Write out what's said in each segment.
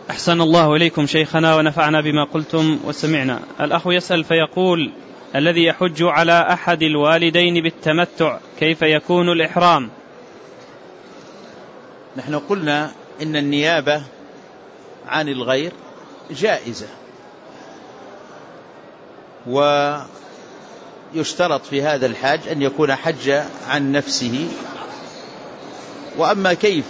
أحسن الله إليكم شيخنا ونفعنا بما قلتم وسمعنا. الأخ يسأل فيقول: الذي يحج على أحد الوالدين بالتمتع كيف يكون الإحرام؟ نحن قلنا إن النيابة عن الغير جائزة، ويشترط في هذا الحاج أن يكون حج عن نفسه. وأما كيف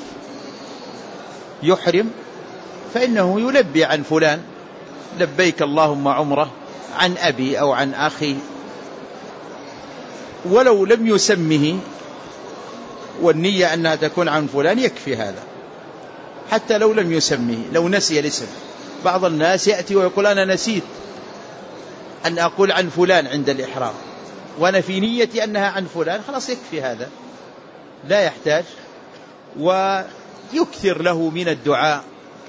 يحرم فإنه يلبي عن فلان: لبيك اللهم عمره، عن أبي أو عن أخي، ولو لم يسمه والنية أنها تكون عن فلان يكفي هذا، حتى لو لم يسمه، لو نسي الاسم. بعض الناس يأتي ويقول: أنا نسيت أن أقول عن فلان عند الإحرام، وأنا في نيتي أنها عن فلان، خلاص يكفي هذا، لا يحتاج. ويكثر له من الدعاء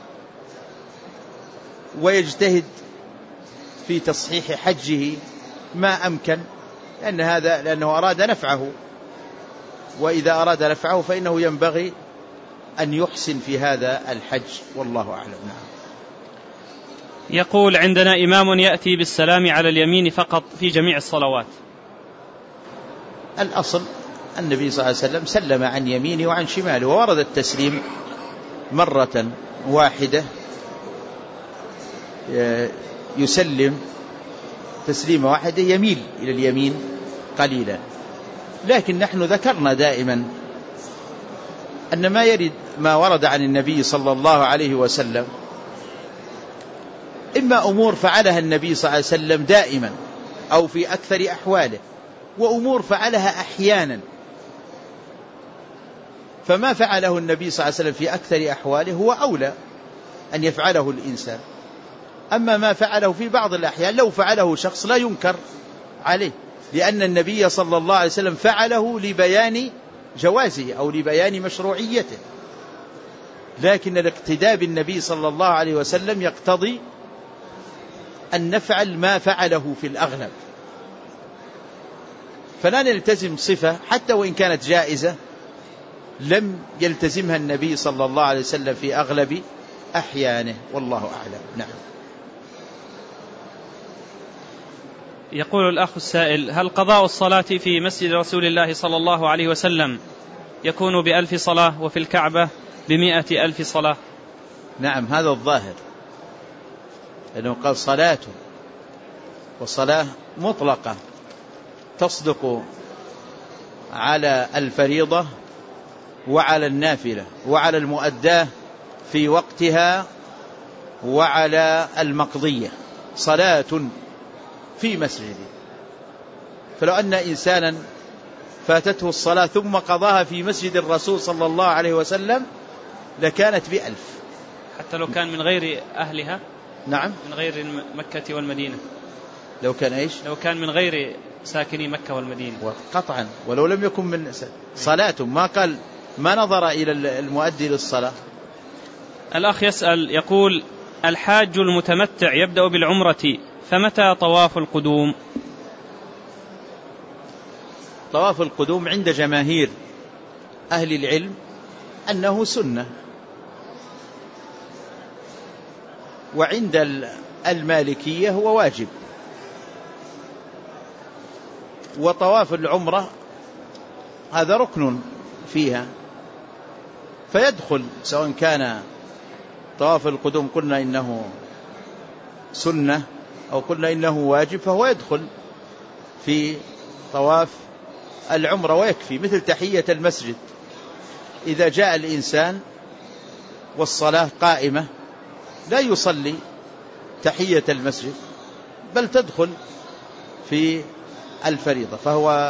ويجتهد في تصحيح حجه ما أمكن، لأنه أراد نفعه، وإذا أراد نفعه فإنه ينبغي أن يحسن في هذا الحج، والله أعلم. نعم. يقول: عندنا إمام يأتي بالسلام على اليمين فقط في جميع الصلوات. الأصل النبي صلى الله عليه وسلم سلم عن يمينه وعن شماله، وورد التسليم مرة واحدة، يسلم تسليمة واحدة يميل إلى اليمين قليلا. لكن نحن ذكرنا دائما أن ما ورد عن النبي صلى الله عليه وسلم إما أمور فعلها النبي صلى الله عليه وسلم دائما أو في أكثر أحواله، وأمور فعلها أحيانا. فما فعله النبي صلى الله عليه وسلم في أكثر أحواله هو أولى أن يفعله الإنسان. أما ما فعله في بعض الأحيان لو فعله شخص لا ينكر عليه، لأن النبي صلى الله عليه وسلم فعله لبيان جوازه أو لبيان مشروعيته. لكن الاقتداء بالنبي صلى الله عليه وسلم يقتضي أن نفعل ما فعله في الأغلب، فلا نلتزم صفة حتى وإن كانت جائزة لم يلتزمها النبي صلى الله عليه وسلم في أغلب أحيانه، والله أعلم. نعم. يقول الأخ السائل: هل قضاء الصلاة في مسجد رسول الله صلى الله عليه وسلم يكون ب1000 صلاة وفي الكعبة ب100,000 صلاة؟ نعم، هذا الظاهر، لأنه قال صلاة، والصلاة مطلقة تصدق على الفريضة وعلى النافلة وعلى المؤداة في وقتها وعلى المقضية. صلاة في مسجد، فلو أن إنسانا فاتته الصلاة ثم قضاها في مسجد الرسول صلى الله عليه وسلم لكانت ب1000، حتى لو كان من غير أهلها. نعم، من غير مكة والمدينة. لو كان إيش؟ لو كان من غير ساكني مكة والمدينة قطعا، ولو لم يكن من صلاة، ما قال، ما نظر إلى المؤدي للصلاة. الأخ يسأل يقول: الحاج المتمتع يبدأ بالعمرة، فمتى طواف القدوم؟ طواف القدوم عند جماهير أهل العلم أنه سنة، وعند المالكية هو واجب. وطواف العمرة هذا ركن فيها، فيدخل سواء كان طواف القدوم قلنا إنه سنة أو قلنا إنه واجب، فهو يدخل في طواف العمرة ويكفي. مثل تحية المسجد، إذا جاء الإنسان والصلاة قائمة لا يصلي تحية المسجد بل تدخل في الفريضة، فهو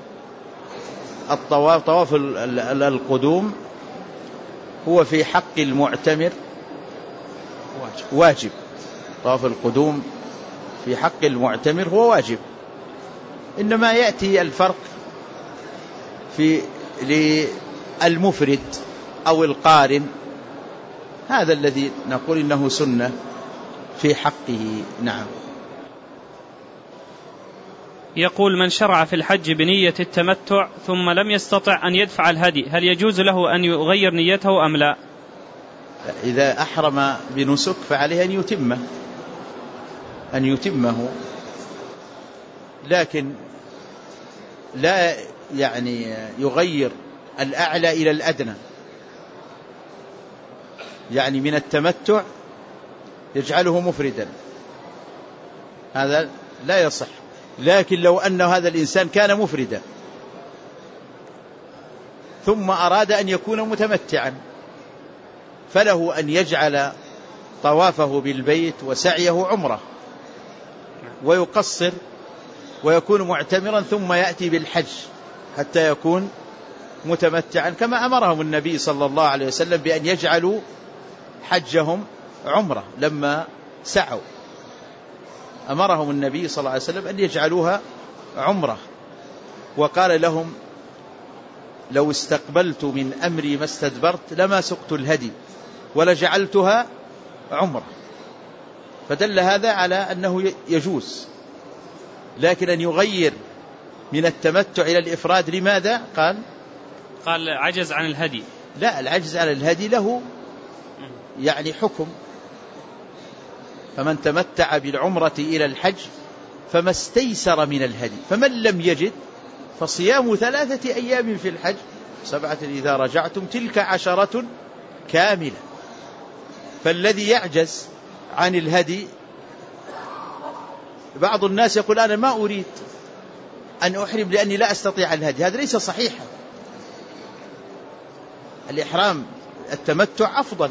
طواف القدوم هو في حق المعتمر واجب. طواف القدوم في حق المعتمر هو واجب، إنما يأتي الفرق في للمفرد أو القارن، هذا الذي نقول إنه سنة في حقه. نعم. يقول: من شرع في الحج بنية التمتع ثم لم يستطع أن يدفع الهدي، هل يجوز له أن يغير نيته أم لا؟ إذا أحرم بنسك فعليه أن يتمه، لكن لا يعني يغير الأعلى إلى الأدنى، يعني من التمتع يجعله مفردا، هذا لا يصح. لكن لو أن هذا الإنسان كان مفردا ثم أراد أن يكون متمتعا فله أن يجعل طوافه بالبيت وسعيه عمرة ويقصر ويكون معتمرا ثم يأتي بالحج حتى يكون متمتعا، كما أمرهم النبي صلى الله عليه وسلم بأن يجعلوا حجهم عمرة لما سعوا، أمرهم النبي صلى الله عليه وسلم أن يجعلوها عمرة، وقال لهم لو استقبلت من أمري ما استدبرت لما سقت الهدي ولجعلتها عمرة. فدل هذا على أنه يجوز، لكن أن يغير من التمتع إلى الإفراد لماذا؟ قال عجز عن الهدي. لا، العجز عن الهدي له يعني حكم، فمن تمتع بالعمرة إلى الحج فما استيسر من الهدي، فمن لم يجد فصيام 3 أيام في الحج 7 إذا رجعتم تلك 10 كاملة. فالذي يعجز عن الهدي، بعض الناس يقول أنا ما أريد أن أحرم لأني لا أستطيع الهدي، هذا ليس صحيحا. الإحرام التمتع أفضل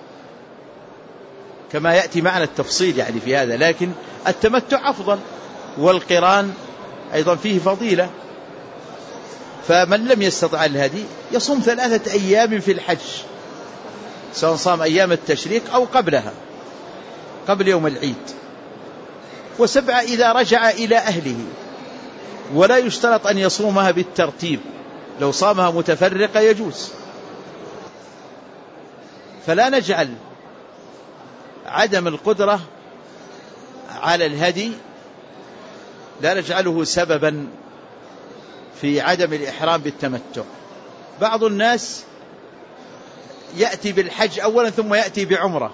كما يأتي معنا التفصيل يعني في هذا، لكن التمتع أفضل، والقران أيضا فيه فضيلة. فمن لم يستطع الهدي يصوم 3 أيام في الحج، سواء صام أيام التشريق أو قبلها قبل يوم العيد، و7 إذا رجع إلى أهله، ولا يشترط أن يصومها بالترتيب، لو صامها متفرقة يجوز. فلا نجعل عدم القدرة على الهدي، لا نجعله سببا في عدم الإحرام بالتمتع. بعض الناس يأتي بالحج أولا ثم يأتي بعمرة،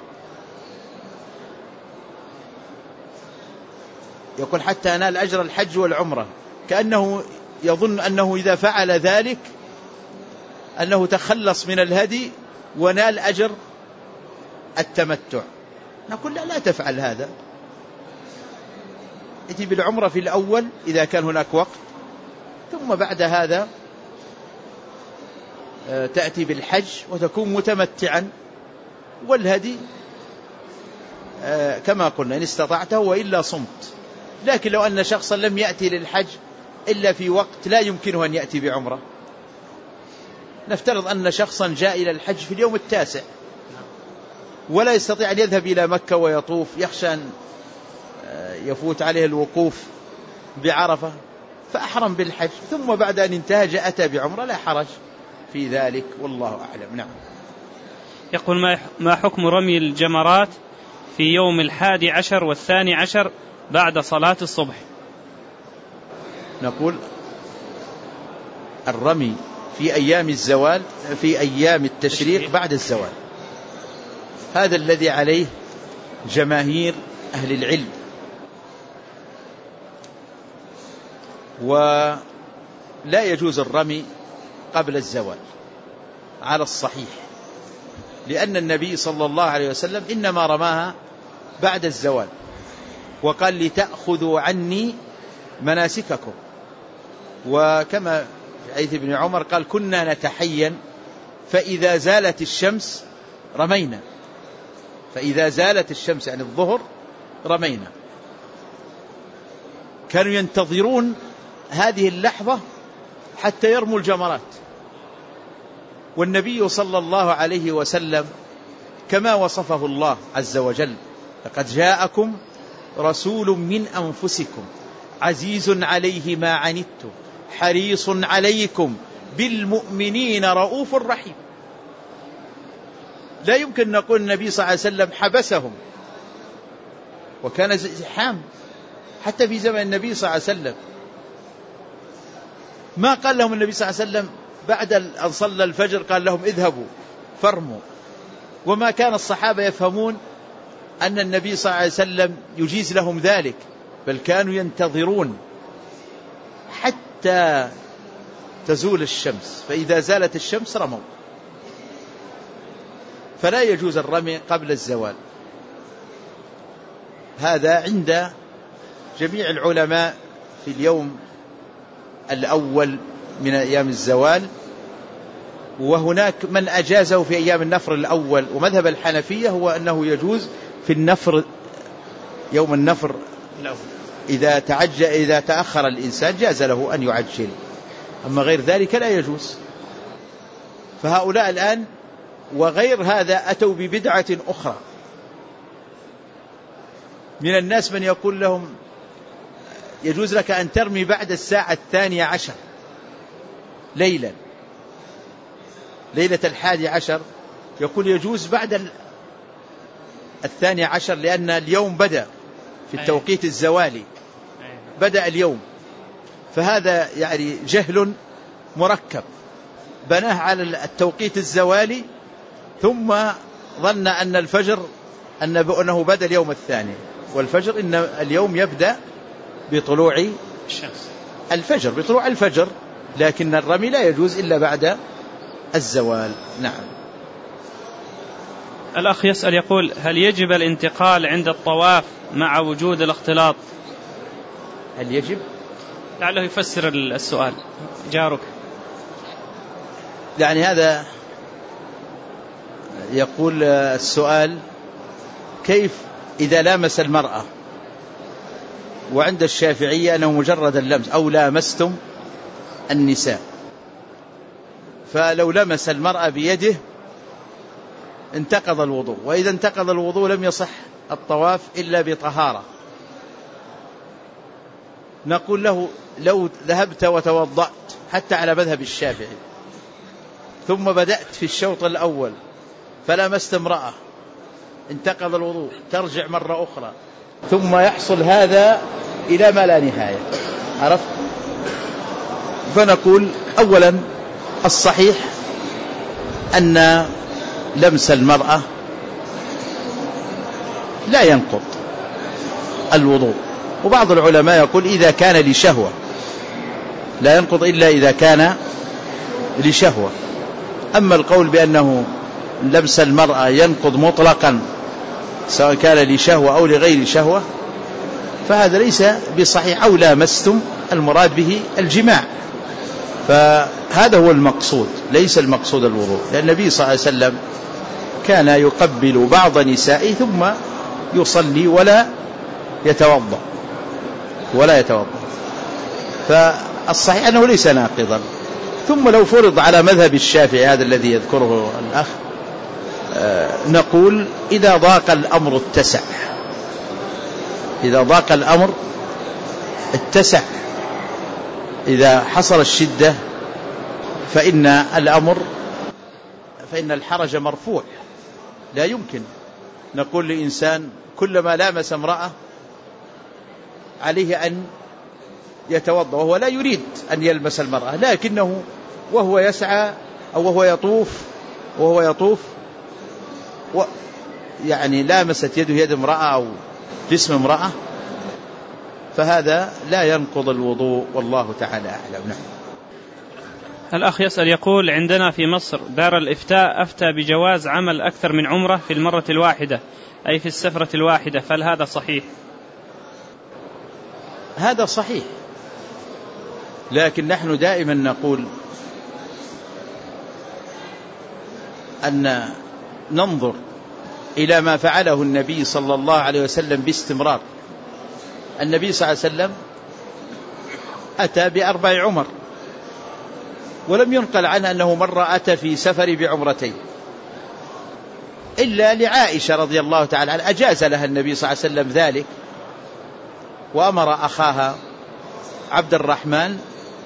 يقول حتى أنال أجر الحج والعمرة، كأنه يظن أنه إذا فعل ذلك أنه تخلص من الهدي ونال أجر التمتع. نقول لا تفعل هذا، ائتي بالعمرة في الأول إذا كان هناك وقت، ثم بعد هذا تأتي بالحج وتكون متمتعا، والهدي كما قلنا إن استطعته وإلا صمت. لكن لو أن شخصا لم يأتي للحج إلا في وقت لا يمكنه أن يأتي بعمرة، نفترض أن شخصا جاء إلى الحج في اليوم 9 ولا يستطيع أن يذهب إلى مكة ويطوف، يخشى أن يفوت عليه الوقوف بعرفة، فأحرم بالحج ثم بعد أن انتهى أتى بعمرة، لا حرج في ذلك، والله أعلم. نعم. يقول ما حكم رمي الجمرات في يوم 11 و12 بعد صلاة الصبح؟ نقول الرمي في أيام الزوال، في أيام التشريق بعد الزوال، هذا الذي عليه جماهير أهل العلم، ولا يجوز الرمي قبل الزوال على الصحيح، لأن النبي صلى الله عليه وسلم إنما رماها بعد الزوال، وقال لتأخذوا عني مناسككم. وكما في حديث ابن عمر قال كنا نتحين فإذا زالت الشمس رمينا، فإذا زالت الشمس يعني الظهر رمينا. كانوا ينتظرون هذه اللحظة حتى يرموا الجمرات، والنبي صلى الله عليه وسلم كما وصفه الله عز وجل لقد جاءكم رسول من أنفسكم عزيز عليه ما عنتم حريص عليكم بالمؤمنين رؤوف رحيم. لا يمكن نقول النبي صلى الله عليه وسلم حبسهم، وكان زحام حتى في زمن النبي صلى الله عليه وسلم، ما قال لهم النبي صلى الله عليه وسلم بعد أن صلى الفجر قال لهم اذهبوا فارموا، وما كان الصحابة يفهمون أن النبي صلى الله عليه وسلم يجيز لهم ذلك، بل كانوا ينتظرون حتى تزول الشمس، فإذا زالت الشمس رموا. فلا يجوز الرمي قبل الزوال. هذا عند جميع العلماء في اليوم الأول من أيام الزوال، وهناك من أجازه في أيام النفر الأول. ومذهب الحنفية هو أنه يجوز في النفر، يوم النفر إذا تأخر الإنسان جاز له أن يعجل، أما غير ذلك لا يجوز. فهؤلاء الآن وغير هذا أتوا ببدعة أخرى. من الناس من يقول لهم يجوز لك أن ترمي بعد الساعة 12 ليلا، ليلة 11، يقول يجوز بعد 12 لأن اليوم بدأ في التوقيت الزوالي، بدأ اليوم. فهذا يعني جهل مركب، بناه على التوقيت الزوالي ثم ظن أن الفجر أنه بدأ اليوم الثاني، والفجر إن اليوم يبدأ بطلوع الفجر، بطلوع الفجر، لكن الرمي لا يجوز إلا بعد الزوال. نعم. الأخ يسأل يقول: هل يجب الانتقال عند الطواف مع وجود الاختلاط؟ هل يجب؟ لعله يفسر السؤال جارك. يعني هذا يقول السؤال: كيف إذا لامس المرأة، وعند الشافعية أنه مجرد اللمس، أو لامستم النساء، فلو لمس المرأة بيده انتقض الوضوء، وإذا انتقض الوضوء لم يصح الطواف إلا بطهارة. نقول له: لو ذهبت وتوضأت حتى على مذهب الشافعي، ثم بدأت في الشوط الأول فلمست امرأة انتقض الوضوء، ترجع مرة أخرى، ثم يحصل هذا إلى ما لا نهاية، عرفت؟ فنقول: أولا الصحيح أن لمس المرأة لا ينقض الوضوء، وبعض العلماء يقول إذا كان لشهوة، لا ينقض إلا إذا كان لشهوة. أما القول بأنه لمس المرأة ينقض مطلقا سواء كان لشهوة أو لغير شهوة، فهذا ليس بصحيح. أو لامستم المراد به الجماع، فهذا هو المقصود، ليس المقصود الوضوء، لأن النبي صلى الله عليه وسلم كان يقبل بعض نسائه ثم يصلي ولا يتوضأ فالصحيح أنه ليس ناقضا. ثم لو فرض على مذهب الشافعي هذا الذي يذكره الأخ، نقول إذا ضاق الأمر اتسع، إذا ضاق الأمر اتسع، إذا حصل الشدة فإن الحرج مرفوع. لا يمكن نقول لإنسان كلما لامس امرأة عليه أن يتوضأ وهو لا يريد أن يلمس المرأة، لكنه وهو يسعى أو وهو يطوف يعني لامست يده يد امرأة أو جسم امرأة، فهذا لا ينقض الوضوء، والله تعالى أعلم. نعم. الأخ يسأل يقول: عندنا في مصر دار الإفتاء أفتى بجواز عمل أكثر من عمرة في المرة الواحدة، أي في السفرة الواحدة، فهل هذا صحيح؟ هذا صحيح، لكن نحن دائما نقول أن ننظر إلى ما فعله النبي صلى الله عليه وسلم باستمرار. النبي صلى الله عليه وسلم أتى ب4 عمر، ولم ينقل عنه أنه مرة أتى في سفر بعمرتين، إلا لعائشة رضي الله تعالى عنها أجاز لها النبي صلى الله عليه وسلم ذلك، وأمر أخاها عبد الرحمن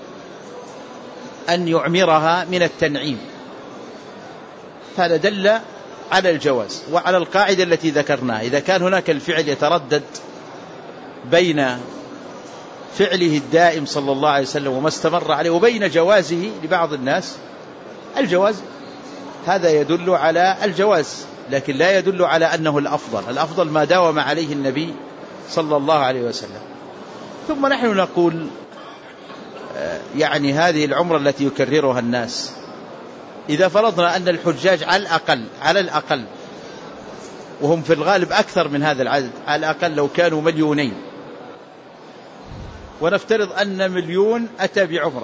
أن يعمرها من التنعيم، فهذا دل على الجواز وعلى القاعدة التي ذكرناها. إذا كان هناك الفعل يتردد بين فعله الدائم صلى الله عليه وسلم وما استمر عليه وبين جوازه لبعض الناس، الجواز هذا يدل على الجواز، لكن لا يدل على أنه الأفضل. الأفضل ما داوم عليه النبي صلى الله عليه وسلم. ثم نحن نقول يعني هذه العمرة التي يكررها الناس، إذا فرضنا أن الحجاج على الأقل وهم في الغالب أكثر من هذا العدد، على الأقل لو كانوا 2,000,000، ونفترض أن 1,000,000 أتى بعمرة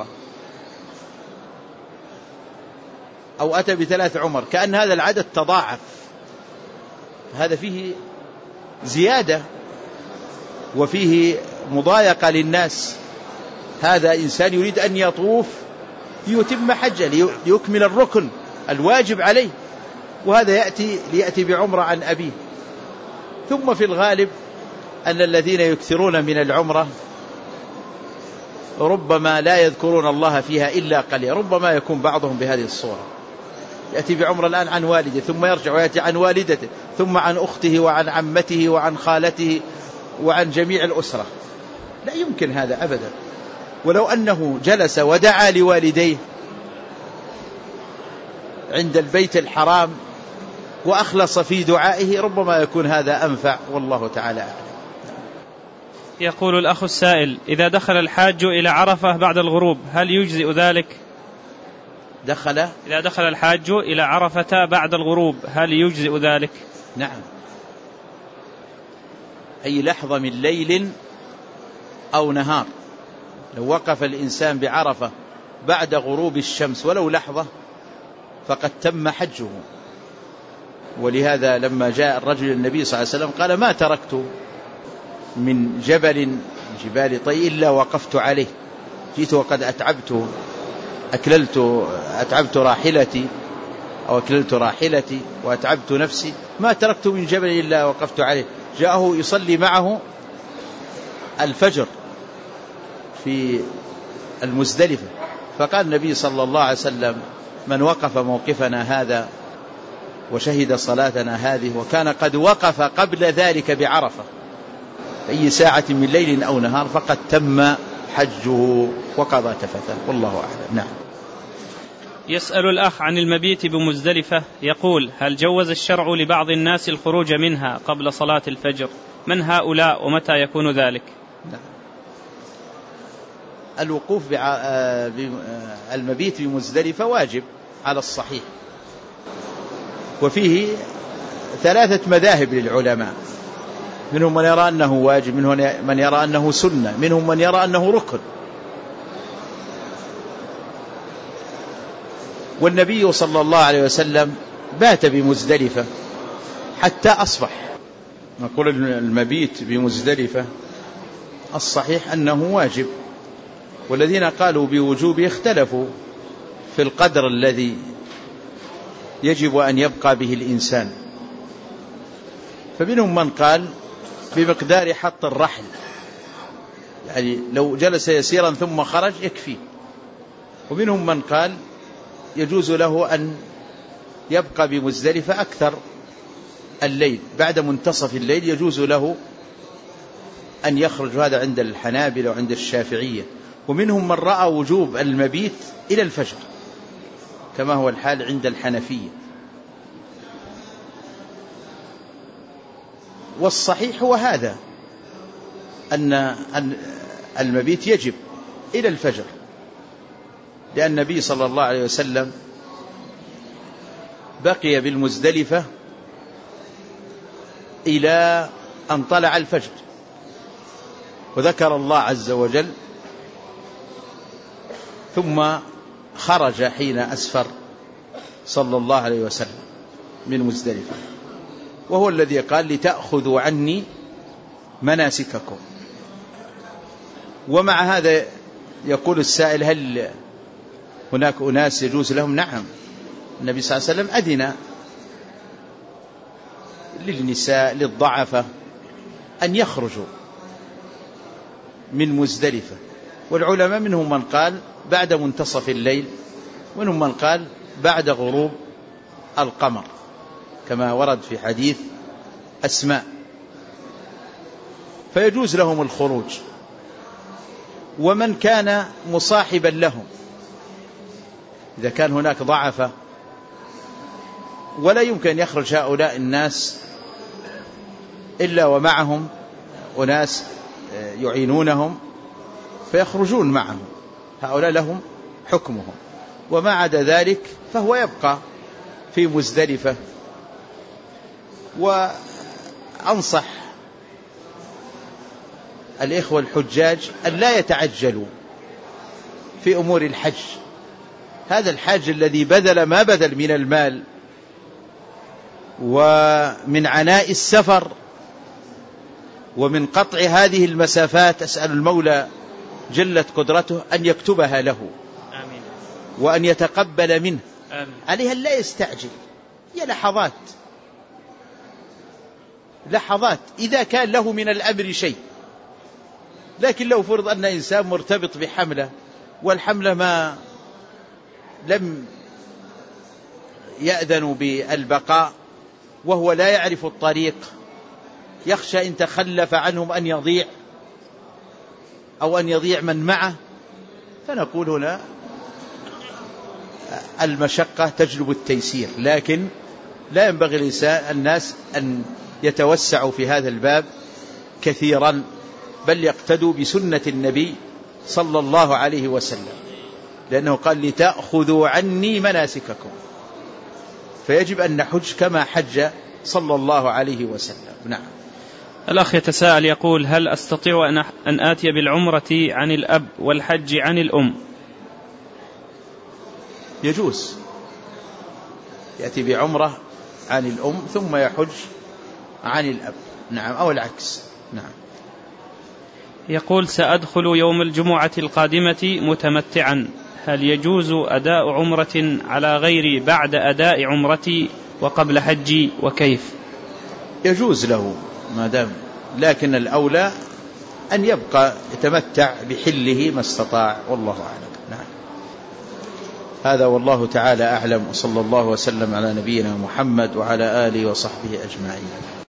أو أتى ب3 عمر، كأن هذا العدد تضاعف. هذا فيه زيادة وفيه مضايقة للناس. هذا إنسان يريد أن يطوف ليتم حجه، ليكمل الركن الواجب عليه، وهذا ليأتي بعمرة عن أبيه. ثم في الغالب أن الذين يكثرون من العمرة ربما لا يذكرون الله فيها إلا قليلا، ربما يكون بعضهم بهذه الصورة، يأتي بعمرة الآن عن والده، ثم يرجع ويأتي عن والدته، ثم عن أخته وعن عمته وعن خالته وعن جميع الأسرة. لا يمكن هذا أبدا. ولو أنه جلس ودعا لوالديه عند البيت الحرام وأخلص في دعائه ربما يكون هذا أنفع، والله تعالى أعلم. يقول الأخ السائل: إذا دخل الحاج إلى عرفة بعد الغروب هل يجزئ ذلك؟ إذا دخل الحاج إلى عرفة بعد الغروب هل يجزئ ذلك؟ نعم، أي لحظة من ليل أو نهار. لو وقف الإنسان بعرفة بعد غروب الشمس ولو لحظة فقد تم حجه. ولهذا لما جاء الرجل النبي صلى الله عليه وسلم قال: ما تركت من جبل من جبال طي إلا وقفت عليه، جئت وقد أتعبت راحلتي وأتعبت نفسي، ما تركت من جبل إلا وقفت عليه. جاءه يصلي معه الفجر في المزدلفة، فقال النبي صلى الله عليه وسلم: من وقف موقفنا هذا وشهد صلاتنا هذه وكان قد وقف قبل ذلك بعرفة أي ساعة من ليل أو نهار فقد تم حجه وقضى تفثه، والله أعلم. نعم. يسأل الأخ عن المبيت بمزدلفة، يقول: هل جوز الشرع لبعض الناس الخروج منها قبل صلاة الفجر؟ من هؤلاء ومتى يكون ذلك؟ نعم. الوقوف بالمبيت بمزدلفة واجب على الصحيح، وفيه 3 مذاهب للعلماء، منهم من يرى أنه واجب، منهم من يرى أنه سنة، منهم من يرى أنه ركن. والنبي صلى الله عليه وسلم بات بمزدلفة حتى أصبح. نقول المبيت بمزدلفة الصحيح أنه واجب، والذين قالوا بوجوبه اختلفوا في القدر الذي يجب أن يبقى به الإنسان، فمنهم من قال بمقدار حط الرحل، يعني لو جلس يسيرا ثم خرج يكفي. ومنهم من قال يجوز له أن يبقى بمزدلفة أكثر الليل، بعد منتصف الليل يجوز له أن يخرج، هذا عند الحنابلة وعند الشافعية. ومنهم من رأى وجوب المبيت إلى الفجر كما هو الحال عند الحنفية. والصحيح هو هذا، أن المبيت يجب إلى الفجر، لأن النبي صلى الله عليه وسلم بقي بالمزدلفة إلى أن طلع الفجر، وذكر الله عز وجل، ثم خرج حين أسفر صلى الله عليه وسلم من مزدلفة، وهو الذي قال: لتأخذوا عني مناسككم. ومع هذا يقول السائل: هل هناك أناس يجوز لهم؟ نعم، النبي صلى الله عليه وسلم أذن للنساء للضعفة أن يخرجوا من مزدلفة، والعلماء منهم من قال بعد منتصف الليل، ومنهم من قال بعد غروب القمر كما ورد في حديث أسماء، فيجوز لهم الخروج. ومن كان مصاحبا لهم، إذا كان هناك ضعفة ولا يمكن أن يخرج هؤلاء الناس إلا ومعهم أناس يعينونهم فيخرجون معهم، هؤلاء لهم حكمهم. وما عدا ذلك فهو يبقى في مزدلفة. وأنصح الإخوة الحجاج أن لا يتعجلوا في أمور الحج. هذا الحاج الذي بذل ما بذل من المال ومن عناء السفر ومن قطع هذه المسافات، أسأل المولى جلت قدرته أن يكتبها له آمين. وأن يتقبل منه. آمين. عليها لا يستعجل، هي لحظات إذا كان له من الأمر شيء. لكن لو فرض أن إنسان مرتبط بحملة والحملة ما لم يأذن بالبقاء وهو لا يعرف الطريق، يخشى إن تخلف عنهم أن يضيع أو أن يضيع من معه، فنقول هنا المشقة تجلب التيسير. لكن لا ينبغي الناس أن يتوسعوا في هذا الباب كثيرا، بل يقتدوا بسنة النبي صلى الله عليه وسلم، لأنه قال لتأخذوا عني مناسككم، فيجب أن نحج كما حج صلى الله عليه وسلم. نعم. الأخ يتساءل يقول: هل أستطيع أن آتي بالعمرة عن الأب والحج عن الأم؟ يجوز، يأتي بعمرة عن الأم ثم يحج عن الأب. نعم، أو العكس. نعم. يقول: سأدخل يوم الجمعة القادمة متمتعا، هل يجوز أداء عمرة على غيري بعد أداء عمرتي وقبل حجي، وكيف؟ يجوز له ما دام، لكن الأولى أن يبقى يتمتع بحله ما استطاع، والله أعلم. نعم. هذا والله تعالى أعلم، وصلى الله وسلم على نبينا محمد وعلى آله وصحبه أجمعين.